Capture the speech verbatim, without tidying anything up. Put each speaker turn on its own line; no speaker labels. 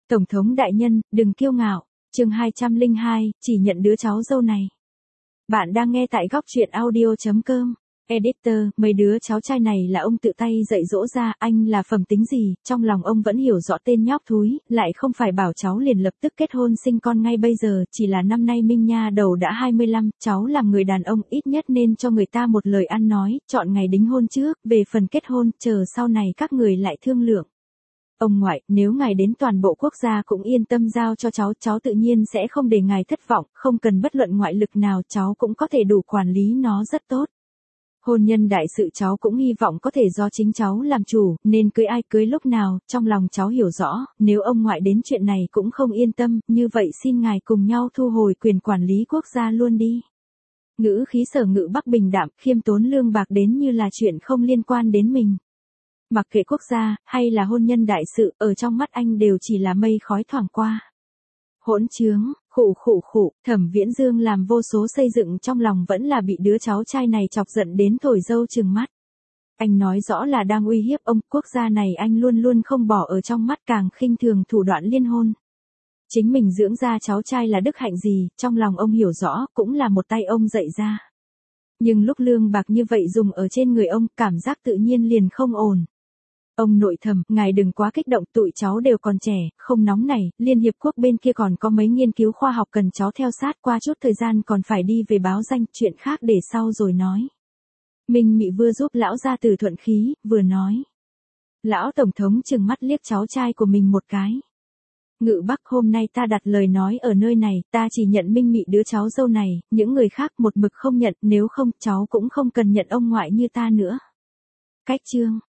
Tổng thống đại nhân, đừng kiêu ngạo. Chương hai trăm lẻ hai, chỉ nhận đứa cháu dâu này. Bạn đang nghe tại góc truyện audio chấm com. Editor, mấy đứa cháu trai này là ông tự tay dạy dỗ ra, anh là phẩm tính gì, trong lòng ông vẫn hiểu rõ tên nhóc thúi, lại không phải bảo cháu liền lập tức kết hôn sinh con ngay bây giờ, chỉ là năm nay Minh Nha đầu đã hai mươi lăm, cháu làm người đàn ông ít nhất nên cho người ta một lời ăn nói, chọn ngày đính hôn trước, về phần kết hôn, chờ sau này các người lại thương lượng. Ông ngoại, nếu ngài đến toàn bộ quốc gia cũng yên tâm giao cho cháu, cháu tự nhiên sẽ không để ngài thất vọng, không cần bất luận ngoại lực nào, cháu cũng có thể đủ quản lý nó rất tốt. Hôn nhân đại sự cháu cũng hy vọng có thể do chính cháu làm chủ, nên cưới ai cưới lúc nào, trong lòng cháu hiểu rõ, nếu ông ngoại đến chuyện này cũng không yên tâm, như vậy xin ngài cùng nhau thu hồi quyền quản lý quốc gia luôn đi. Ngữ khí Sở Ngự Bắc bình đạm, khiêm tốn lương bạc đến như là chuyện không liên quan đến mình. Mặc kệ quốc gia, hay là hôn nhân đại sự, ở trong mắt anh đều chỉ là mây khói thoảng qua. Hỗn trướng, khụ khụ khụ, Thẩm Viễn Dương làm vô số xây dựng trong lòng vẫn là bị đứa cháu trai này chọc giận đến thổi dâu trừng mắt. Anh nói rõ là đang uy hiếp ông, quốc gia này anh luôn luôn không bỏ ở trong mắt, càng khinh thường thủ đoạn liên hôn. Chính mình dưỡng ra cháu trai là đức hạnh gì, trong lòng ông hiểu rõ, cũng là một tay ông dạy ra. Nhưng lúc lương bạc như vậy dùng ở trên người ông, cảm giác tự nhiên liền không ổn. Ông nội thầm, ngài đừng quá kích động, tụi cháu đều còn trẻ, không nóng này, Liên Hiệp Quốc bên kia còn có mấy nghiên cứu khoa học cần cháu theo sát, qua chút thời gian còn phải đi về báo danh, chuyện khác để sau rồi nói. Minh Mị vừa giúp lão gia tử thuận khí, vừa nói. Lão tổng thống trừng mắt liếc cháu trai của mình một cái. Ngự Bắc, hôm nay ta đặt lời nói ở nơi này, ta chỉ nhận Minh Mị đứa cháu dâu này, những người khác một mực không nhận, nếu không, cháu cũng không cần nhận ông ngoại như ta nữa. Cách chương.